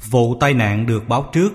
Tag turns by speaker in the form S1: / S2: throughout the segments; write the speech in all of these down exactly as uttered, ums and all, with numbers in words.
S1: Vụ tai nạn được báo trước.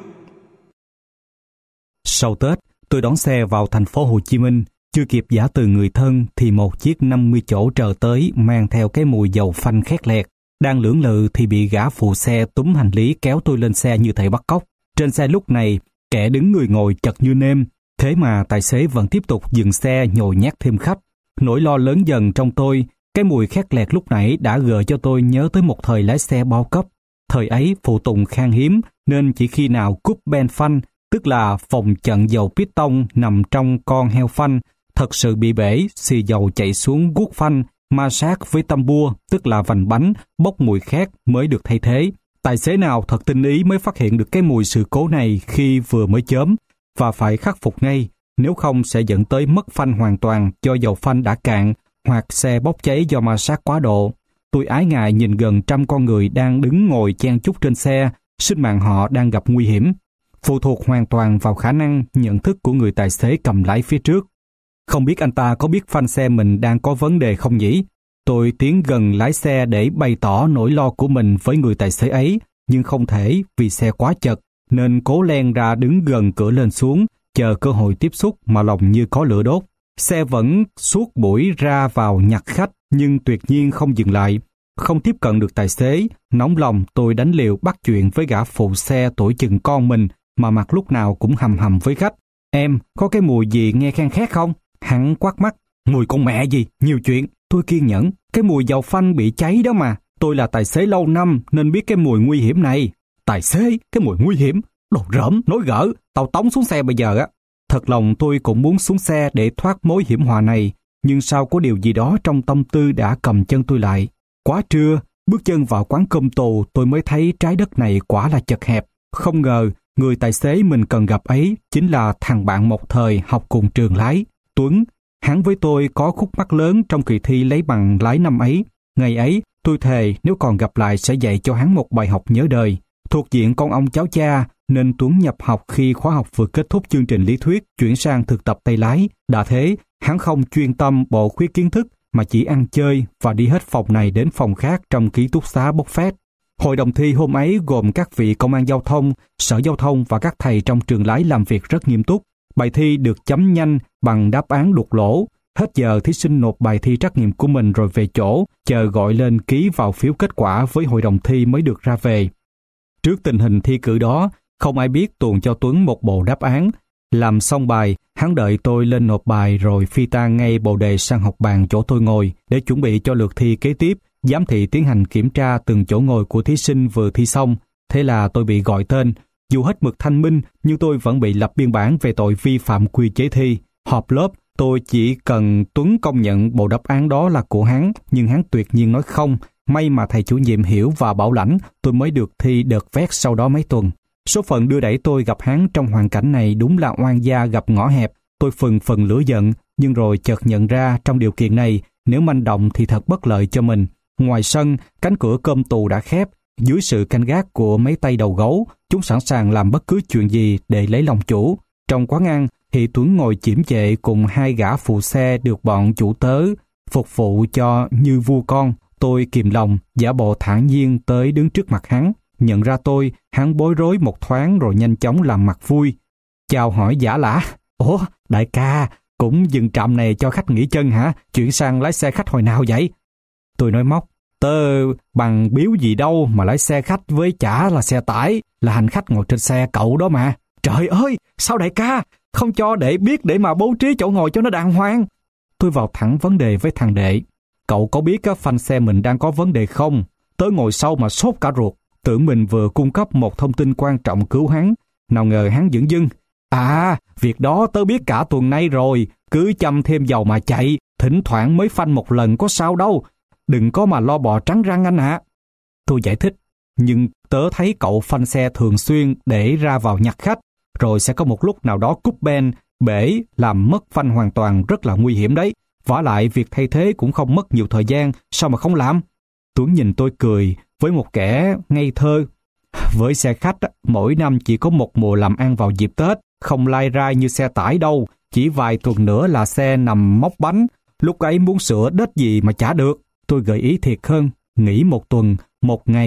S2: Sau Tết, tôi đón xe vào thành phố Hồ Chí Minh. Chưa kịp giả từ người thân thì một chiếc năm mươi chỗ chờ tới mang theo cái mùi dầu phanh khét lẹt. Đang lưỡng lự thì bị gã phụ xe túm hành lý kéo tôi lên xe như thể bắt cóc. Trên xe lúc này, kẻ đứng người ngồi chật như nêm. Thế mà tài xế vẫn tiếp tục dừng xe nhồi nhét thêm khách. Nỗi lo lớn dần trong tôi, cái mùi khét lẹt lúc nãy đã gợi cho tôi nhớ tới một thời lái xe bao cấp. Thời ấy phụ tùng khan hiếm nên chỉ khi nào cúp ben phanh, tức là phòng chặn dầu piston nằm trong con heo phanh, thật sự bị bể, xì dầu chạy xuống guốc phanh, ma sát với tăm bua, tức là vành bánh, bốc mùi khét mới được thay thế. Tài xế nào thật tinh ý mới phát hiện được cái mùi sự cố này khi vừa mới chớm, và phải khắc phục ngay, nếu không sẽ dẫn tới mất phanh hoàn toàn do dầu phanh đã cạn, hoặc xe bốc cháy do ma sát quá độ. Tôi ái ngại nhìn gần trăm con người đang đứng ngồi chen chúc trên xe, sinh mạng họ đang gặp nguy hiểm. Phụ thuộc hoàn toàn vào khả năng nhận thức của người tài xế cầm lái phía trước. Không biết anh ta có biết phanh xe mình đang có vấn đề không nhỉ? Tôi tiến gần lái xe để bày tỏ nỗi lo của mình với người tài xế ấy, nhưng không thể vì xe quá chật, nên cố len ra đứng gần cửa lên xuống, chờ cơ hội tiếp xúc mà lòng như có lửa đốt. Xe vẫn suốt buổi ra vào nhặt khách, nhưng tuyệt nhiên không dừng lại. Không tiếp cận được tài xế, nóng lòng tôi đánh liều bắt chuyện với gã phụ xe tuổi chừng con mình, mà mặt lúc nào cũng hầm hầm với khách. Em, có cái mùi gì nghe khan khét không? Hắn quát mắt. Mùi con mẹ gì, nhiều chuyện. Tôi kiên nhẫn. Cái mùi dầu phanh bị cháy đó mà. Tôi là tài xế lâu năm nên biết cái mùi nguy hiểm này. Tài xế, cái mùi nguy hiểm. Đồ rỡm, nói gỡ. Tao tống xuống xe bây giờ á. Thật lòng tôi cũng muốn xuống xe để thoát mối hiểm họa này. Nhưng sao có điều gì đó trong tâm tư đã cầm chân tôi lại. Quá trưa, bước chân vào quán cơm tù tôi mới thấy trái đất này quả là chật hẹp. Không ngờ, người tài xế mình cần gặp ấy chính là thằng bạn một thời học cùng trường lái, Tuấn. Hắn với tôi có khúc mắc lớn trong kỳ thi lấy bằng lái năm ấy. Ngày ấy, tôi thề nếu còn gặp lại sẽ dạy cho hắn một bài học nhớ đời. Thuộc diện con ông cháu cha, nên Tuấn nhập học khi khóa học vừa kết thúc chương trình lý thuyết chuyển sang thực tập tay lái. Đã thế, hắn không chuyên tâm bộ khuyết kiến thức mà chỉ ăn chơi và đi hết phòng này đến phòng khác trong ký túc xá bốc phét. Hội đồng thi hôm ấy gồm các vị công an giao thông, sở giao thông và các thầy trong trường lái làm việc rất nghiêm túc. Bài thi được chấm nhanh bằng đáp án đục lỗ. Hết giờ thí sinh nộp bài thi trắc nghiệm của mình rồi về chỗ, chờ gọi lên ký vào phiếu kết quả với hội đồng thi mới được ra về. Trước tình hình thi cử đó, không ai biết tuồn cho Tuấn một bộ đáp án. Làm xong bài, hắn đợi tôi lên nộp bài rồi phi tan ngay bộ đề sang học bàn chỗ tôi ngồi để chuẩn bị cho lượt thi kế tiếp. Giám thị tiến hành kiểm tra từng chỗ ngồi của thí sinh vừa thi xong. Thế là tôi bị gọi tên. Dù hết mực thanh minh, nhưng tôi vẫn bị lập biên bản về tội vi phạm quy chế thi. Họp lớp, tôi chỉ cần Tuấn công nhận bộ đáp án đó là của hắn, nhưng hắn tuyệt nhiên nói không. May mà thầy chủ nhiệm hiểu và bảo lãnh, tôi mới được thi đợt vét sau đó mấy tuần. Số phận đưa đẩy tôi gặp hắn trong hoàn cảnh này đúng là oan gia gặp ngõ hẹp. Tôi phừng phừng lửa giận, nhưng rồi chợt nhận ra trong điều kiện này, nếu manh động thì thật bất lợi cho mình. Ngoài sân, cánh cửa cơm tù đã khép. Dưới sự canh gác của mấy tay đầu gấu, chúng sẵn sàng làm bất cứ chuyện gì để lấy lòng chủ. Trong quán ăn, thì Tuấn ngồi chiếm chệ cùng hai gã phụ xe được bọn chủ tớ phục vụ cho như vua con. Tôi kìm lòng, giả bộ thản nhiên tới đứng trước mặt hắn. Nhận ra tôi, hắn bối rối một thoáng rồi nhanh chóng làm mặt vui. Chào hỏi giả lả. Ủa, đại ca, cũng dừng trạm này cho khách nghỉ chân hả? Chuyển sang lái xe khách hồi nào vậy? Tôi nói móc. Tớ bằng biếu gì đâu mà lái xe khách với chả là xe tải, là hành khách ngồi trên xe cậu đó mà. Trời ơi, sao đại ca, không cho đệ biết để mà bố trí chỗ ngồi cho nó đàng hoàng. Tôi vào thẳng vấn đề với thằng đệ. Cậu có biết á, phanh xe mình đang có vấn đề không? Tớ ngồi sau mà sốt cả ruột, tưởng mình vừa cung cấp một thông tin quan trọng cứu hắn. Nào ngờ hắn dửng dưng. À, việc đó tớ biết cả tuần nay rồi, cứ châm thêm dầu mà chạy, thỉnh thoảng mới phanh một lần có sao đâu. Đừng có mà lo bò trắng răng anh ạ. Tôi giải thích, nhưng tớ thấy cậu phanh xe thường xuyên để ra vào nhặt khách, rồi sẽ có một lúc nào đó cúp ben, bể, làm mất phanh hoàn toàn rất là nguy hiểm đấy. Vả lại việc thay thế cũng không mất nhiều thời gian, sao mà không làm? Tuấn nhìn tôi cười với một kẻ ngây thơ. Với xe khách, mỗi năm chỉ có một mùa làm ăn vào dịp Tết, không lai rai như xe tải đâu, chỉ vài tuần nữa là xe nằm móc bánh, lúc ấy muốn sửa đết gì mà chả được. Tôi gợi ý thiệt hơn, nghỉ một tuần, một ngày,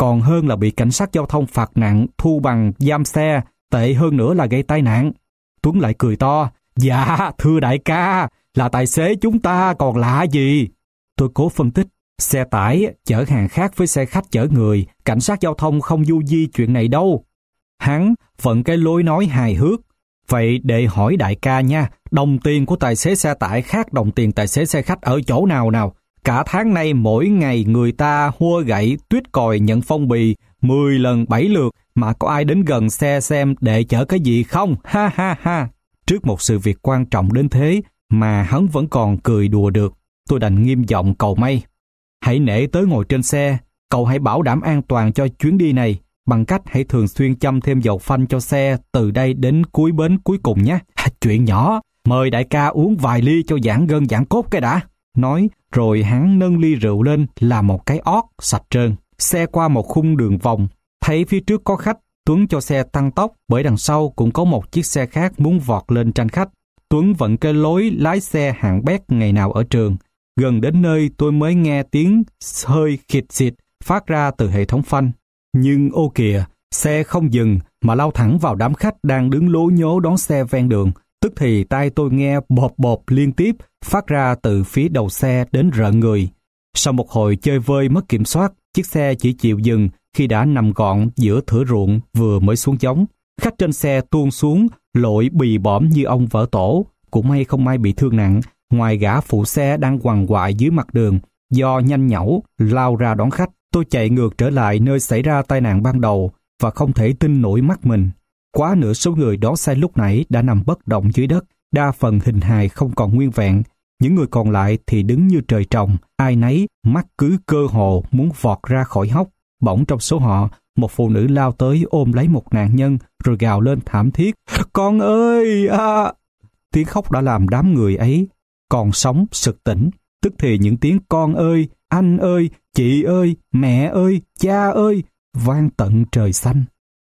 S2: còn hơn là bị cảnh sát giao thông phạt nặng, thu bằng, giam xe, tệ hơn nữa là gây tai nạn. Tuấn lại cười to, dạ, thưa đại ca, là tài xế chúng ta còn lạ gì. Tôi cố phân tích, xe tải chở hàng khác với xe khách chở người, cảnh sát giao thông không du di chuyện này đâu. Hắn vận cái lối nói hài hước, vậy để hỏi đại ca nha, đồng tiền của tài xế xe tải khác đồng tiền tài xế xe khách ở chỗ nào nào? Cả tháng nay mỗi ngày người ta hua gậy, tuyết còi nhận phong bì mười lần bảy lượt mà có ai đến gần xe xem để chở cái gì không? Ha ha ha. Trước một sự việc quan trọng đến thế mà hắn vẫn còn cười đùa được, tôi đành nghiêm giọng cầu may. Hãy nể tới ngồi trên xe, cậu hãy bảo đảm an toàn cho chuyến đi này bằng cách hãy thường xuyên châm thêm dầu phanh cho xe từ đây đến cuối bến cuối cùng nhé. Chuyện nhỏ, mời đại ca uống vài ly cho giãn gân giãn cốt cái đã. Nói rồi hắn nâng ly rượu lên làm một cái ót sạch trơn. Xe qua một khung đường vòng, thấy phía trước có khách, Tuấn cho xe tăng tốc bởi đằng sau cũng có một chiếc xe khác muốn vọt lên tranh khách. Tuấn vận cái lối lái xe hạng bét ngày nào ở trường. Gần đến nơi tôi mới nghe tiếng hơi khịt xịt phát ra từ hệ thống phanh. Nhưng ô kìa, xe không dừng mà lao thẳng vào đám khách đang đứng lố nhố đón xe ven đường. Tức thì tai tôi nghe bộp bộp liên tiếp phát ra từ phía đầu xe đến rợn người. Sau một hồi chơi vơi mất kiểm soát, chiếc xe chỉ chịu dừng khi đã nằm gọn giữa thửa ruộng vừa mới xuống giống. Khách trên xe tuôn xuống, lội bì bõm như ông vỡ tổ, cũng may không ai bị thương nặng, ngoài gã phụ xe đang quằn quại dưới mặt đường, do nhanh nhảu lao ra đón khách. Tôi chạy ngược trở lại nơi xảy ra tai nạn ban đầu và không thể tin nổi mắt mình. Quá nửa số người đón xe lúc nãy đã nằm bất động dưới đất, đa phần hình hài không còn nguyên vẹn. Những người còn lại thì đứng như trời trồng, ai nấy mắt cứ cơ hồ muốn vọt ra khỏi hốc. Bỗng trong số họ, một phụ nữ lao tới ôm lấy một nạn nhân rồi gào lên thảm thiết. Con ơi! À! Tiếng khóc đã làm đám người ấy còn sống sực tỉnh. Tức thì những tiếng con ơi, anh ơi, chị ơi, mẹ ơi, cha ơi vang tận trời xanh.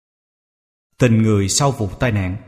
S1: Tình người sau vụ tai nạn.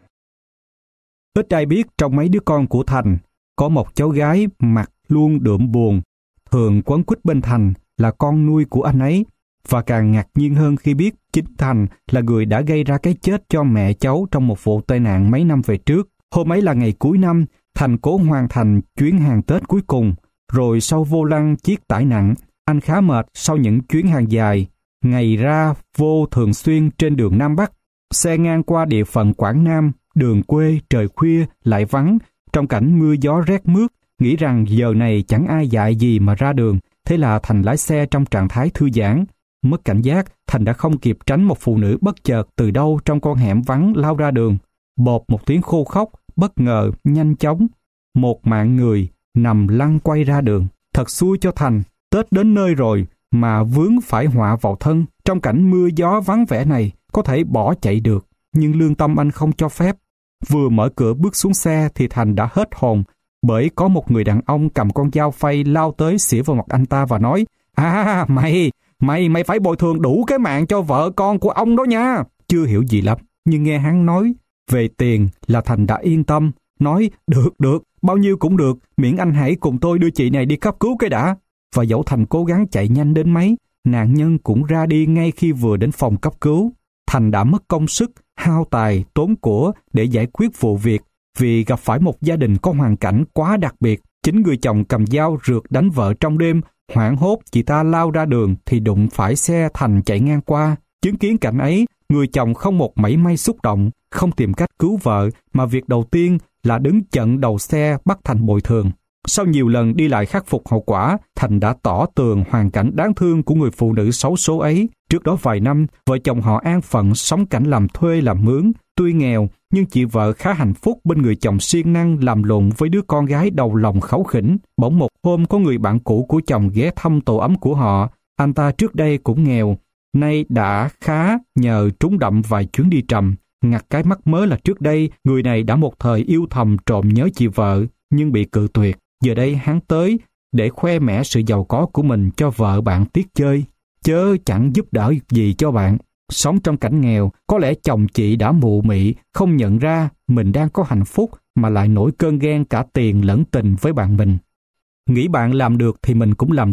S2: Ít ai biết trong mấy đứa con của Thành có một cháu gái mặt luôn đượm buồn, thường quấn quýt bên Thành là con nuôi của anh ấy, và càng ngạc nhiên hơn khi biết chính Thành là người đã gây ra cái chết cho mẹ cháu trong một vụ tai nạn mấy năm về trước. Hôm ấy là ngày cuối năm, Thành cố hoàn thành chuyến hàng Tết cuối cùng, rồi sau vô lăng chiếc tải nặng, anh khá mệt sau những chuyến hàng dài, ngày ra vô thường xuyên trên đường Nam Bắc. Xe ngang qua địa phận Quảng Nam, đường quê trời khuya lại vắng, trong cảnh mưa gió rét mướt, nghĩ rằng giờ này chẳng ai dại gì mà ra đường, thế là Thành lái xe trong trạng thái thư giãn. Mất cảnh giác, Thành đã không kịp tránh một phụ nữ bất chợt từ đâu trong con hẻm vắng lao ra đường. Bột một tiếng khô khóc, bất ngờ, nhanh chóng. Một mạng người nằm lăn quay ra đường. Thật xui cho Thành, Tết đến nơi rồi mà vướng phải họa vào thân. Trong cảnh mưa gió vắng vẻ này, có thể bỏ chạy được, nhưng lương tâm anh không cho phép. Vừa mở cửa bước xuống xe thì Thành đã hết hồn, bởi có một người đàn ông cầm con dao phay lao tới xỉa vào mặt anh ta và nói: À, mày, mày, mày phải bồi thường đủ cái mạng cho vợ con của ông đó nha. Chưa hiểu gì lắm, nhưng nghe hắn nói về tiền là Thành đã yên tâm, nói: Được, được, bao nhiêu cũng được, miễn anh hãy cùng tôi đưa chị này đi cấp cứu cái đã. Và dẫu Thành cố gắng chạy nhanh đến mấy, nạn nhân cũng ra đi ngay khi vừa đến phòng cấp cứu. Thành đã mất công sức, hao tài, tốn của để giải quyết vụ việc vì gặp phải một gia đình có hoàn cảnh quá đặc biệt. Chính người chồng cầm dao rượt đánh vợ trong đêm, hoảng hốt chị ta lao ra đường thì đụng phải xe Thành chạy ngang qua. Chứng kiến cảnh ấy, người chồng không một mảy may xúc động, không tìm cách cứu vợ, mà việc đầu tiên là đứng chặn đầu xe bắt Thành bồi thường. Sau nhiều lần đi lại khắc phục hậu quả, Thành đã tỏ tường hoàn cảnh đáng thương của người phụ nữ xấu số ấy. Trước đó vài năm, vợ chồng họ an phận sống cảnh làm thuê làm mướn. Tuy nghèo, nhưng chị vợ khá hạnh phúc bên người chồng siêng năng làm lụng với đứa con gái đầu lòng kháu khỉnh. Bỗng một hôm có người bạn cũ của chồng ghé thăm tổ ấm của họ. Anh ta trước đây cũng nghèo, nay đã khá nhờ trúng đậm vài chuyến đi trầm. Ngặt cái mắc mớ là trước đây, người này đã một thời yêu thầm trộm nhớ chị vợ, nhưng bị cự tuyệt. Giờ đây hắn tới để khoe mẽ sự giàu có của mình cho vợ bạn tiếc chơi, chớ chẳng giúp đỡ gì cho bạn. Sống trong cảnh nghèo, có lẽ chồng chị đã mụ mị, không nhận ra mình đang có hạnh phúc mà lại nổi cơn ghen cả tiền lẫn tình với bạn mình. Nghĩ bạn làm được thì mình cũng làm được,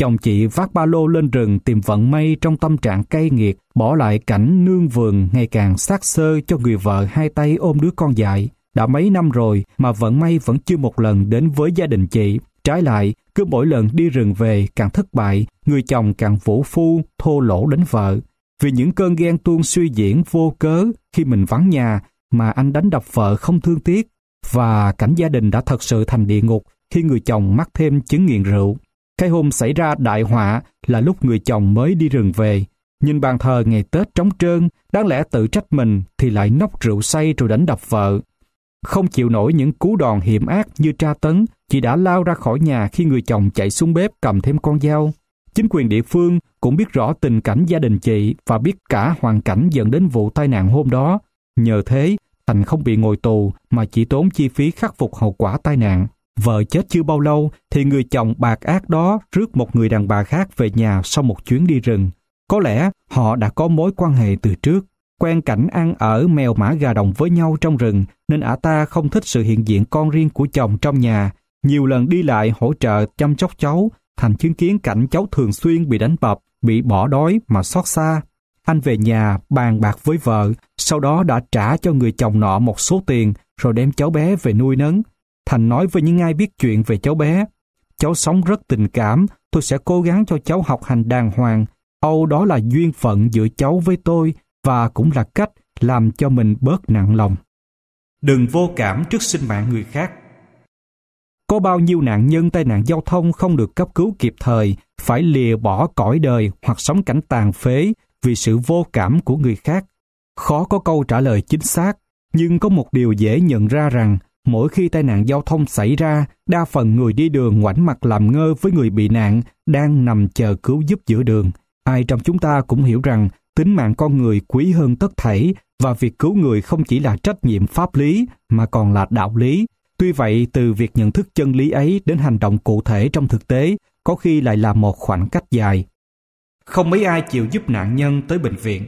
S2: Chồng chị vác ba lô lên rừng tìm vận may trong tâm trạng cay nghiệt, bỏ lại cảnh nương vườn ngày càng xác xơ cho người vợ hai tay ôm đứa con dại. Đã mấy năm rồi mà vận may vẫn chưa một lần đến với gia đình chị. Trái lại, cứ mỗi lần đi rừng về càng thất bại, người chồng càng vũ phu, thô lỗ đến vợ. Vì những cơn ghen tuông suy diễn vô cớ khi mình vắng nhà mà anh đánh đập vợ không thương tiếc. Và cảnh gia đình đã thật sự thành địa ngục khi người chồng mắc thêm chứng nghiện rượu. Cái hôm xảy ra đại họa là lúc người chồng mới đi rừng về. Nhìn bàn thờ ngày Tết trống trơn, đáng lẽ tự trách mình thì lại nốc rượu say rồi đánh đập vợ. Không chịu nổi những cú đòn hiểm ác như tra tấn, chị đã lao ra khỏi nhà khi người chồng chạy xuống bếp cầm thêm con dao. Chính quyền địa phương cũng biết rõ tình cảnh gia đình chị và biết cả hoàn cảnh dẫn đến vụ tai nạn hôm đó. Nhờ thế, Thành không bị ngồi tù mà chỉ tốn chi phí khắc phục hậu quả tai nạn. Vợ chết chưa bao lâu thì người chồng bạc ác đó rước một người đàn bà khác về nhà sau một chuyến đi rừng. Có lẽ họ đã có mối quan hệ từ trước, quen cảnh ăn ở mèo mã gà đồng với nhau trong rừng, nên ả ta không thích sự hiện diện con riêng của chồng trong nhà. Nhiều lần đi lại hỗ trợ chăm sóc cháu, Thành chứng kiến cảnh cháu thường xuyên bị đánh đập, bị bỏ đói mà xót xa. Anh về nhà bàn bạc với vợ, sau đó đã trả cho người chồng nọ một số tiền rồi đem cháu bé về nuôi nấng. Thành nói với những ai biết chuyện về cháu bé: cháu sống rất tình cảm, tôi sẽ cố gắng cho cháu học hành đàng hoàng. Âu đó là duyên phận giữa cháu với tôi và cũng là cách làm cho mình bớt nặng lòng.
S1: Đừng vô cảm trước sinh mạng người khác.
S2: Có bao nhiêu nạn nhân tai nạn giao thông không được cấp cứu kịp thời, phải lìa bỏ cõi đời hoặc sống cảnh tàn phế vì sự vô cảm của người khác. Khó có câu trả lời chính xác, nhưng có một điều dễ nhận ra rằng mỗi khi tai nạn giao thông xảy ra, đa phần người đi đường ngoảnh mặt làm ngơ với người bị nạn đang nằm chờ cứu giúp giữa đường. Ai trong chúng ta cũng hiểu rằng tính mạng con người quý hơn tất thảy và việc cứu người không chỉ là trách nhiệm pháp lý mà còn là đạo lý. Tuy vậy, từ việc nhận thức chân lý ấy đến hành động cụ thể trong thực tế, có khi lại là một khoảng cách dài.
S1: Không mấy ai chịu giúp nạn nhân tới bệnh viện.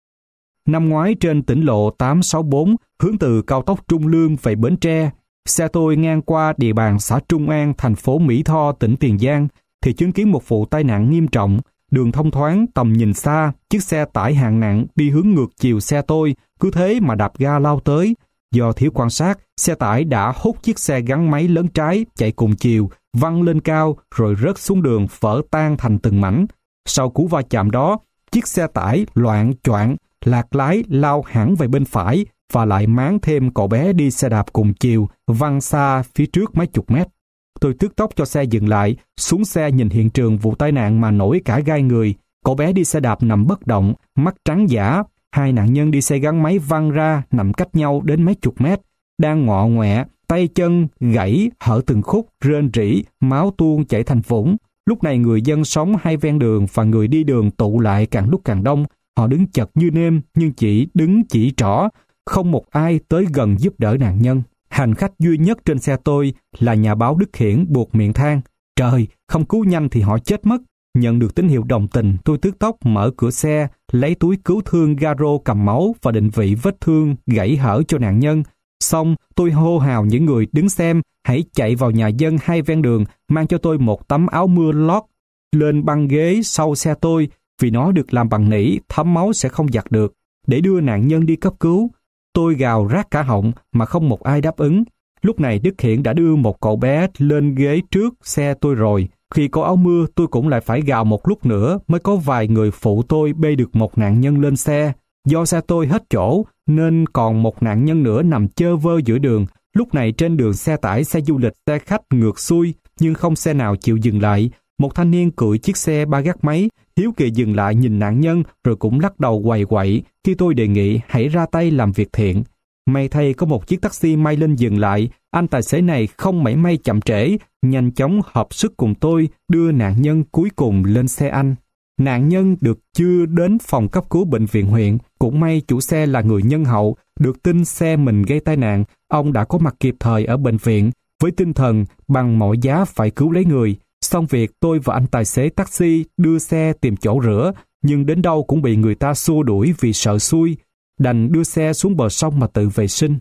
S2: Năm ngoái trên tỉnh lộ tám sáu bốn, hướng từ cao tốc Trung Lương về Bến Tre, xe tôi ngang qua địa bàn xã Trung An, thành phố Mỹ Tho, tỉnh Tiền Giang, thì chứng kiến một vụ tai nạn nghiêm trọng. Đường thông thoáng, tầm nhìn xa, chiếc xe tải hạng nặng đi hướng ngược chiều xe tôi, cứ thế mà đạp ga lao tới. Do thiếu quan sát, xe tải đã hút chiếc xe gắn máy lớn trái chạy cùng chiều, văng lên cao rồi rớt xuống đường vỡ tan thành từng mảnh. Sau cú va chạm đó, chiếc xe tải loạng choạng, lạc lái lao hẳn về bên phải và lại máng thêm cậu bé đi xe đạp cùng chiều, văng xa phía trước mấy chục mét. Tôi tức tốc cho xe dừng lại, xuống xe nhìn hiện trường vụ tai nạn mà nổi cả gai người. Cậu bé đi xe đạp nằm bất động, mắt trắng dã. Hai nạn nhân đi xe gắn máy văng ra nằm cách nhau đến mấy chục mét, đang ngọ ngoẹ, tay chân gãy, hở từng khúc, rên rỉ, máu tuôn chảy thành vũng. Lúc này người dân sống hai ven đường và người đi đường tụ lại càng lúc càng đông. Họ đứng chật như nêm nhưng chỉ đứng chỉ trỏ, không một ai tới gần giúp đỡ nạn nhân. Hành khách duy nhất trên xe tôi là nhà báo Đức Hiển buộc miệng than: trời, không cứu nhanh thì họ chết mất. Nhận được tín hiệu đồng tình, tôi tức tốc mở cửa xe, lấy túi cứu thương Garo cầm máu và định vị vết thương gãy hở cho nạn nhân. Xong, tôi hô hào những người đứng xem hãy chạy vào nhà dân hai ven đường, mang cho tôi một tấm áo mưa lót lên băng ghế sau xe tôi, vì nó được làm bằng nỉ, thấm máu sẽ không giặt được, để đưa nạn nhân đi cấp cứu. Tôi gào rát cả họng mà không một ai đáp ứng. Lúc này Đức Hiển đã đưa một cậu bé lên ghế trước xe tôi rồi. Khi có áo mưa, tôi cũng lại phải gào một lúc nữa mới có vài người phụ tôi bê được một nạn nhân lên xe. Do xe tôi hết chỗ, nên còn một nạn nhân nữa nằm chơ vơ giữa đường. Lúc này trên đường xe tải, xe du lịch, xe khách ngược xuôi, nhưng không xe nào chịu dừng lại. Một thanh niên cưỡi chiếc xe ba gác máy, hiếu kỳ dừng lại nhìn nạn nhân rồi cũng lắc đầu quầy quậy khi tôi đề nghị hãy ra tay làm việc thiện. May thay có một chiếc taxi may lên dừng lại, anh tài xế này không mảy may chậm trễ, nhanh chóng hợp sức cùng tôi đưa nạn nhân cuối cùng lên xe anh. Nạn nhân được chưa đến phòng cấp cứu bệnh viện huyện, cũng may chủ xe là người nhân hậu, được tin xe mình gây tai nạn, ông đã có mặt kịp thời ở bệnh viện, với tinh thần bằng mọi giá phải cứu lấy người. Xong việc, tôi và anh tài xế taxi đưa xe tìm chỗ rửa, nhưng đến đâu cũng bị người ta xua đuổi vì sợ xui, đành đưa xe xuống bờ sông mà tự vệ sinh.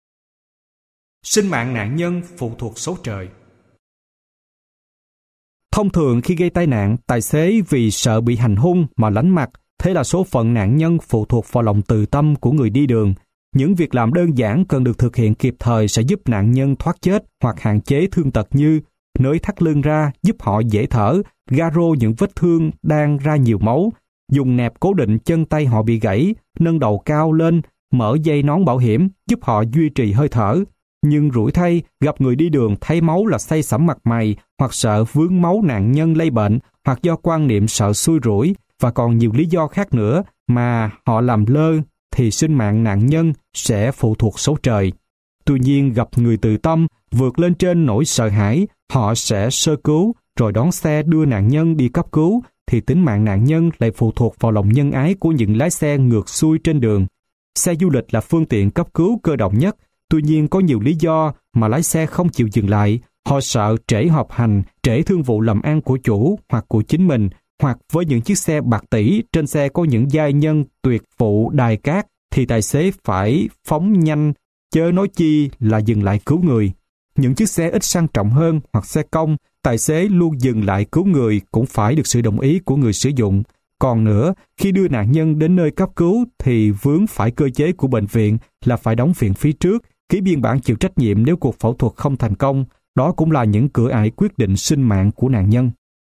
S1: Sinh mạng nạn nhân phụ thuộc số trời.
S2: Thông thường khi gây tai nạn, tài xế vì sợ bị hành hung mà lánh mặt, thế là số phận nạn nhân phụ thuộc vào lòng từ tâm của người đi đường. Những việc làm đơn giản cần được thực hiện kịp thời sẽ giúp nạn nhân thoát chết hoặc hạn chế thương tật như nới thắt lưng ra giúp họ dễ thở, ga rô những vết thương đang ra nhiều máu, dùng nẹp cố định chân tay họ bị gãy, nâng đầu cao lên, mở dây nón bảo hiểm giúp họ duy trì hơi thở. Nhưng rủi thay, gặp người đi đường thấy máu là say sẩm mặt mày, hoặc sợ vướng máu nạn nhân lây bệnh, hoặc do quan niệm sợ xui rủi, và còn nhiều lý do khác nữa mà họ làm lơ, thì sinh mạng nạn nhân sẽ phụ thuộc số trời. Tuy nhiên gặp người từ tâm, vượt lên trên nỗi sợ hãi, họ sẽ sơ cứu, rồi đón xe đưa nạn nhân đi cấp cứu, thì tính mạng nạn nhân lại phụ thuộc vào lòng nhân ái của những lái xe ngược xuôi trên đường. Xe du lịch là phương tiện cấp cứu cơ động nhất, tuy nhiên có nhiều lý do mà lái xe không chịu dừng lại. Họ sợ trễ họp hành, trễ thương vụ làm ăn của chủ hoặc của chính mình, hoặc với những chiếc xe bạc tỷ, trên xe có những giai nhân tuyệt phụ đài cát, thì tài xế phải phóng nhanh, chớ nói chi là dừng lại cứu người. Những chiếc xe ít sang trọng hơn hoặc xe công, tài xế luôn dừng lại cứu người cũng phải được sự đồng ý của người sử dụng. Còn nữa, khi đưa nạn nhân đến nơi cấp cứu thì vướng phải cơ chế của bệnh viện là phải đóng viện phí trước, ký biên bản chịu trách nhiệm nếu cuộc phẫu thuật không thành công. Đó cũng là những cửa ải quyết định sinh mạng của nạn nhân.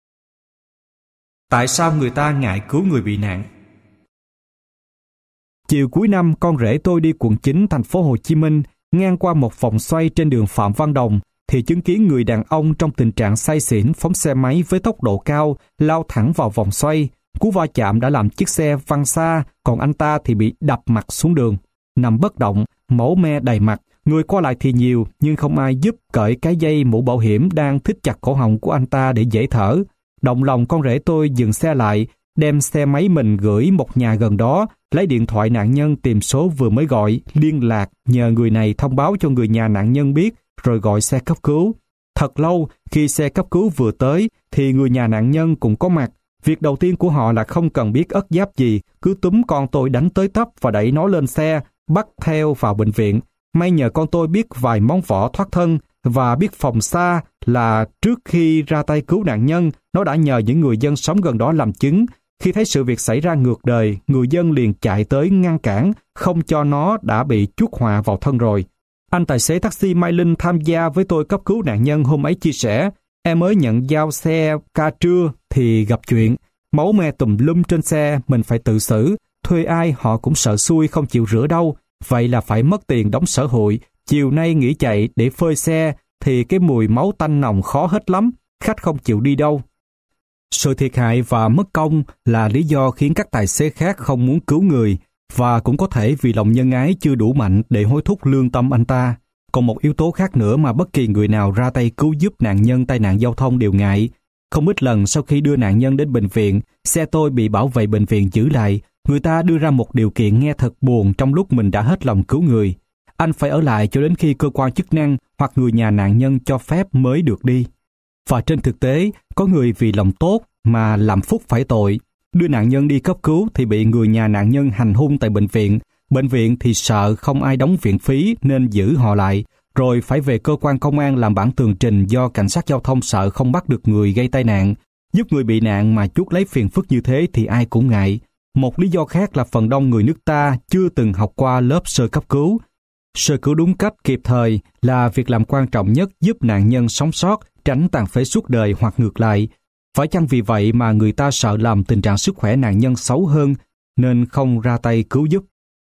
S1: Tại sao người ta ngại cứu người bị nạn?
S2: Chiều cuối năm, con rể tôi đi quận chín thành phố Hồ Chí Minh, ngang qua một vòng xoay trên đường Phạm Văn Đồng, thì chứng kiến người đàn ông trong tình trạng say xỉn phóng xe máy với tốc độ cao, lao thẳng vào vòng xoay. Cú va chạm đã làm chiếc xe văng xa, còn anh ta thì bị đập mặt xuống đường. Nằm bất động, máu me đầy mặt, người qua lại thì nhiều, nhưng không ai giúp cởi cái dây mũ bảo hiểm đang thít chặt cổ họng của anh ta để dễ thở. Động lòng con rể tôi dừng xe lại, đem xe máy mình gửi một nhà gần đó, lấy điện thoại nạn nhân tìm số vừa mới gọi, liên lạc, nhờ người này thông báo cho người nhà nạn nhân biết, rồi gọi xe cấp cứu. Thật lâu, khi xe cấp cứu vừa tới, thì người nhà nạn nhân cũng có mặt. Việc đầu tiên của họ là không cần biết ất giáp gì, cứ túm con tôi đánh tới tấp và đẩy nó lên xe, bắt theo vào bệnh viện. May nhờ con tôi biết vài món võ thoát thân và biết phòng xa là trước khi ra tay cứu nạn nhân, nó đã nhờ những người dân sống gần đó làm chứng. Khi thấy sự việc xảy ra ngược đời, người dân liền chạy tới ngăn cản, không cho nó đã bị chuốc họa vào thân rồi. Anh tài xế taxi Mai Linh tham gia với tôi cấp cứu nạn nhân hôm ấy chia sẻ, em mới nhận giao xe ca trưa thì gặp chuyện, máu me tùm lum trên xe, mình phải tự xử, thuê ai họ cũng sợ xui không chịu rửa đâu, vậy là phải mất tiền đóng sở hụi, chiều nay nghỉ chạy để phơi xe thì cái mùi máu tanh nồng khó hết lắm, khách không chịu đi đâu. Sự thiệt hại và mất công là lý do khiến các tài xế khác không muốn cứu người, và cũng có thể vì lòng nhân ái chưa đủ mạnh để hối thúc lương tâm anh ta. Còn một yếu tố khác nữa mà bất kỳ người nào ra tay cứu giúp nạn nhân tai nạn giao thông đều ngại. Không ít lần sau khi đưa nạn nhân đến bệnh viện, xe tôi bị bảo vệ bệnh viện giữ lại, người ta đưa ra một điều kiện nghe thật buồn trong lúc mình đã hết lòng cứu người. Anh phải ở lại cho đến khi cơ quan chức năng hoặc người nhà nạn nhân cho phép mới được đi. Và trên thực tế, có người vì lòng tốt mà làm phúc phải tội. Đưa nạn nhân đi cấp cứu thì bị người nhà nạn nhân hành hung tại bệnh viện. Bệnh viện thì sợ không ai đóng viện phí nên giữ họ lại, rồi phải về cơ quan công an làm bản tường trình do cảnh sát giao thông sợ không bắt được người gây tai nạn. Giúp người bị nạn mà chuốc lấy phiền phức như thế thì ai cũng ngại. Một lý do khác là phần đông người nước ta chưa từng học qua lớp sơ cấp cứu. Sơ cứu đúng cách kịp thời là việc làm quan trọng nhất giúp nạn nhân sống sót, tránh tàn phế suốt đời hoặc ngược lại. Phải chăng vì vậy mà người ta sợ làm tình trạng sức khỏe nạn nhân xấu hơn nên không ra tay cứu giúp?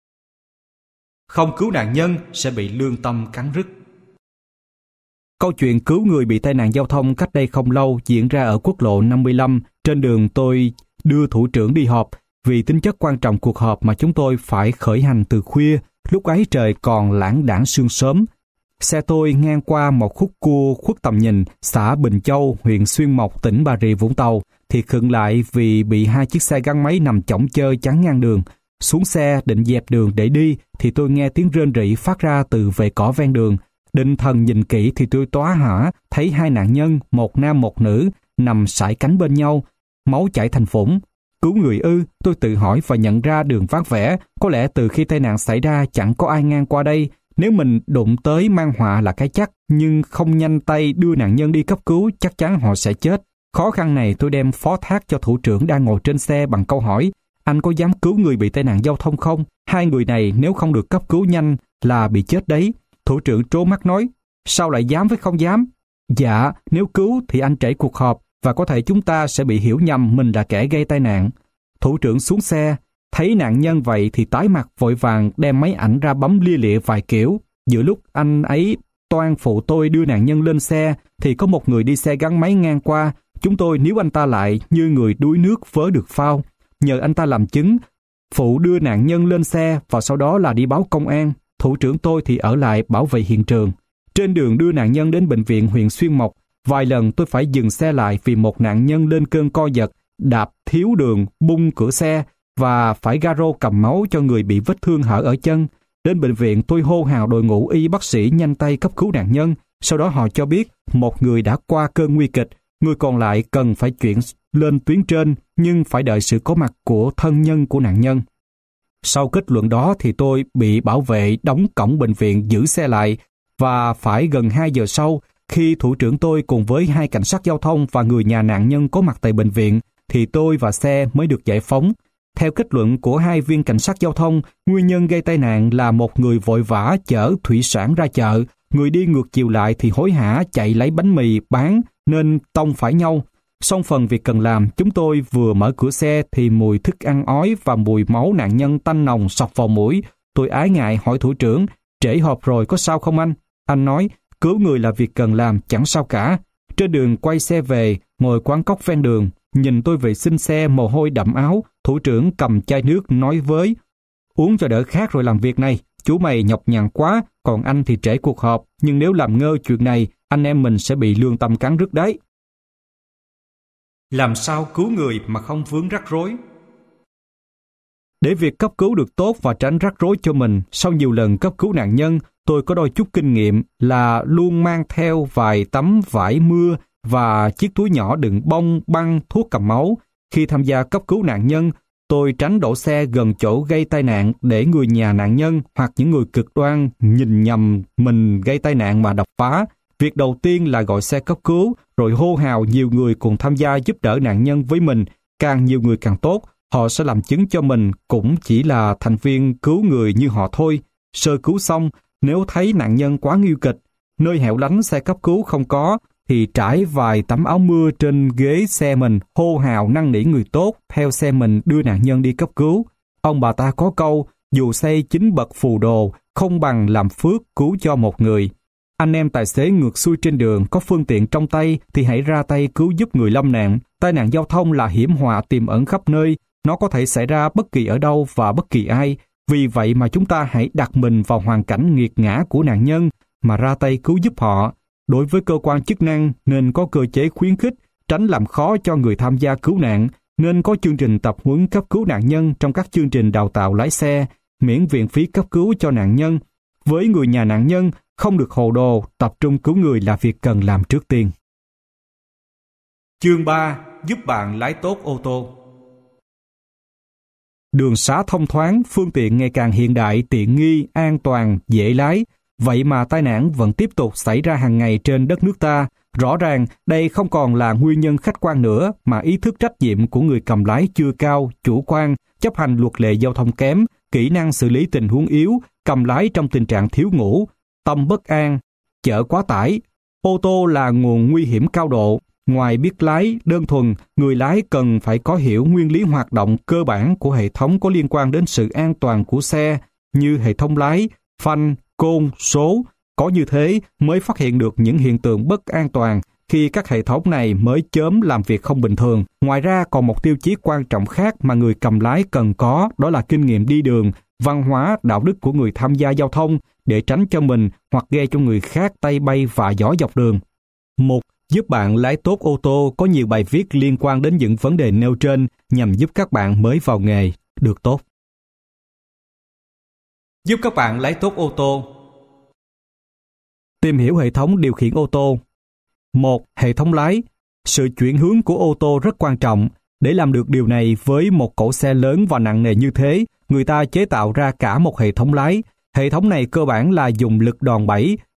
S1: Không cứu nạn nhân sẽ bị lương tâm cắn rứt.
S2: Câu chuyện cứu người bị tai nạn giao thông cách đây không lâu diễn ra ở quốc lộ năm mươi lăm. Trên đường tôi đưa thủ trưởng đi họp. Vì tính chất quan trọng cuộc họp mà chúng tôi phải khởi hành từ khuya, lúc ấy trời còn lãng đãng sương sớm. Xe tôi ngang qua một khúc cua khuất tầm nhìn, xã Bình Châu, huyện Xuyên Mộc, tỉnh Bà Rịa Vũng Tàu, thì khựng lại vì bị hai chiếc xe gắn máy nằm chõng chơ chắn ngang đường. Xuống xe định dẹp đường để đi thì tôi nghe tiếng rên rỉ phát ra từ vệ cỏ ven đường. Định thần nhìn kỹ thì tôi tóa hả thấy hai nạn nhân, một nam một nữ, nằm sải cánh bên nhau, máu chảy thành vũng. Cứu người ư? Tôi tự hỏi và nhận ra đường vắng vẻ. Có lẽ từ khi tai nạn xảy ra chẳng có ai ngang qua đây. Nếu mình đụng tới mang họa là cái chắc, nhưng không nhanh tay đưa nạn nhân đi cấp cứu chắc chắn họ sẽ chết. Khó khăn này tôi đem phó thác cho thủ trưởng đang ngồi trên xe bằng câu hỏi: anh có dám cứu người bị tai nạn giao thông không? Hai người này nếu không được cấp cứu nhanh là bị chết đấy. Thủ trưởng trố mắt nói: sao lại dám với không dám? Dạ, nếu cứu thì anh trễ cuộc họp và có thể chúng ta sẽ bị hiểu nhầm mình là kẻ gây tai nạn. Thủ trưởng xuống xe, thấy nạn nhân vậy thì tái mặt vội vàng đem máy ảnh ra bấm lia lịa vài kiểu. Giữa lúc anh ấy toan phụ tôi đưa nạn nhân lên xe thì có một người đi xe gắn máy ngang qua. Chúng tôi níu anh ta lại như người đuối nước vớ được phao. Nhờ anh ta làm chứng, phụ đưa nạn nhân lên xe và sau đó là đi báo công an. Thủ trưởng tôi thì ở lại bảo vệ hiện trường. Trên đường đưa nạn nhân đến bệnh viện huyện Xuyên Mộc, vài lần tôi phải dừng xe lại vì một nạn nhân lên cơn co giật, đạp thiếu đường, bung cửa xe và phải garo cầm máu cho người bị vết thương hở ở chân. Đến bệnh viện tôi hô hào đội ngũ y bác sĩ nhanh tay cấp cứu nạn nhân. Sau đó họ cho biết một người đã qua cơn nguy kịch, người còn lại cần phải chuyển lên tuyến trên nhưng phải đợi sự có mặt của thân nhân của nạn nhân. Sau kết luận đó thì tôi bị bảo vệ đóng cổng bệnh viện giữ xe lại và phải gần hai giờ sau khi thủ trưởng tôi cùng với hai cảnh sát giao thông và người nhà nạn nhân có mặt tại bệnh viện thì tôi và xe mới được giải phóng. Theo kết luận của hai viên cảnh sát giao thông, nguyên nhân gây tai nạn là một người vội vã chở thủy sản ra chợ, người đi ngược chiều lại thì hối hả chạy lấy bánh mì bán nên tông phải nhau. Xong phần việc cần làm, chúng tôi vừa mở cửa xe thì mùi thức ăn ói và mùi máu nạn nhân tanh nồng sộc vào mũi. Tôi ái ngại hỏi thủ trưởng: trễ họp rồi có sao không anh? Anh nói: cứu người là việc cần làm, chẳng sao cả. Trên đường quay xe về, ngồi quán cóc ven đường, nhìn tôi vệ sinh xe mồ hôi đẫm áo, thủ trưởng cầm chai nước nói với: uống cho đỡ khát rồi làm việc này, chú mày nhọc nhằn quá, còn anh thì trễ cuộc họp, nhưng nếu làm ngơ chuyện này, anh em mình sẽ bị lương tâm cắn rứt đấy.
S1: Làm sao cứu người mà không vướng rắc rối?
S2: Để việc cấp cứu được tốt và tránh rắc rối cho mình, sau nhiều lần cấp cứu nạn nhân, tôi có đôi chút kinh nghiệm là luôn mang theo vài tấm vải mưa và chiếc túi nhỏ đựng bông, băng, thuốc cầm máu. Khi tham gia cấp cứu nạn nhân, tôi tránh đổ xe gần chỗ gây tai nạn để người nhà nạn nhân hoặc những người cực đoan nhìn nhầm mình gây tai nạn mà đập phá. Việc đầu tiên là gọi xe cấp cứu, rồi hô hào nhiều người cùng tham gia giúp đỡ nạn nhân với mình. Càng nhiều người càng tốt, họ sẽ làm chứng cho mình cũng chỉ là thành viên cứu người như họ thôi. Sơ cứu xong, nếu thấy nạn nhân quá nguy kịch, nơi hẻo lánh xe cấp cứu không có, thì trải vài tấm áo mưa trên ghế xe mình, hô hào năn nỉ người tốt theo xe mình đưa nạn nhân đi cấp cứu. Ông bà ta có câu: dù xây chín bậc phù đồ, không bằng làm phước cứu cho một người. Anh em tài xế ngược xuôi trên đường có phương tiện trong tay thì hãy ra tay cứu giúp người lâm nạn. Tai nạn giao thông là hiểm họa tiềm ẩn khắp nơi, nó có thể xảy ra bất kỳ ở đâu và bất kỳ ai. Vì vậy mà chúng ta hãy đặt mình vào hoàn cảnh nghiệt ngã của nạn nhân mà ra tay cứu giúp họ. Đối với cơ quan chức năng nên có cơ chế khuyến khích, tránh làm khó cho người tham gia cứu nạn, nên có chương trình tập huấn cấp cứu nạn nhân trong các chương trình đào tạo lái xe, miễn viện phí cấp cứu cho nạn nhân. Với người nhà nạn nhân, không được hồ đồ, tập trung cứu người là việc cần làm trước tiên.
S1: Chương ba. Giúp bạn lái tốt ô tô.
S2: Đường xá thông thoáng, phương tiện ngày càng hiện đại, tiện nghi, an toàn, dễ lái. Vậy mà tai nạn vẫn tiếp tục xảy ra hàng ngày trên đất nước ta. Rõ ràng đây không còn là nguyên nhân khách quan nữa, mà ý thức trách nhiệm của người cầm lái chưa cao, chủ quan, chấp hành luật lệ giao thông kém, kỹ năng xử lý tình huống yếu, cầm lái trong tình trạng thiếu ngủ, tâm bất an, chở quá tải. Ô tô là nguồn nguy hiểm cao độ. Ngoài biết lái đơn thuần, người lái cần phải có hiểu nguyên lý hoạt động cơ bản của hệ thống có liên quan đến sự an toàn của xe, như hệ thống lái, phanh, côn, số. Có như thế mới phát hiện được những hiện tượng bất an toàn khi các hệ thống này mới chớm làm việc không bình thường. Ngoài ra còn một tiêu chí quan trọng khác mà người cầm lái cần có, đó là kinh nghiệm đi đường, văn hóa, đạo đức của người tham gia giao thông để tránh cho mình hoặc gây cho người khác tay bay và gió dọc đường. Một, giúp bạn lái tốt ô tô có nhiều bài viết liên quan đến những vấn đề nêu trên nhằm giúp các bạn mới vào nghề được tốt.
S1: Giúp các bạn lái tốt ô tô.
S2: Tìm hiểu hệ thống điều khiển ô tô. Một. Hệ thống lái. Sự chuyển hướng của ô tô rất quan trọng. Để làm được điều này với một cỗ xe lớn và nặng nề như thế, người ta chế tạo ra cả một hệ thống lái. Hệ thống này cơ bản là dùng lực đòn bẩy,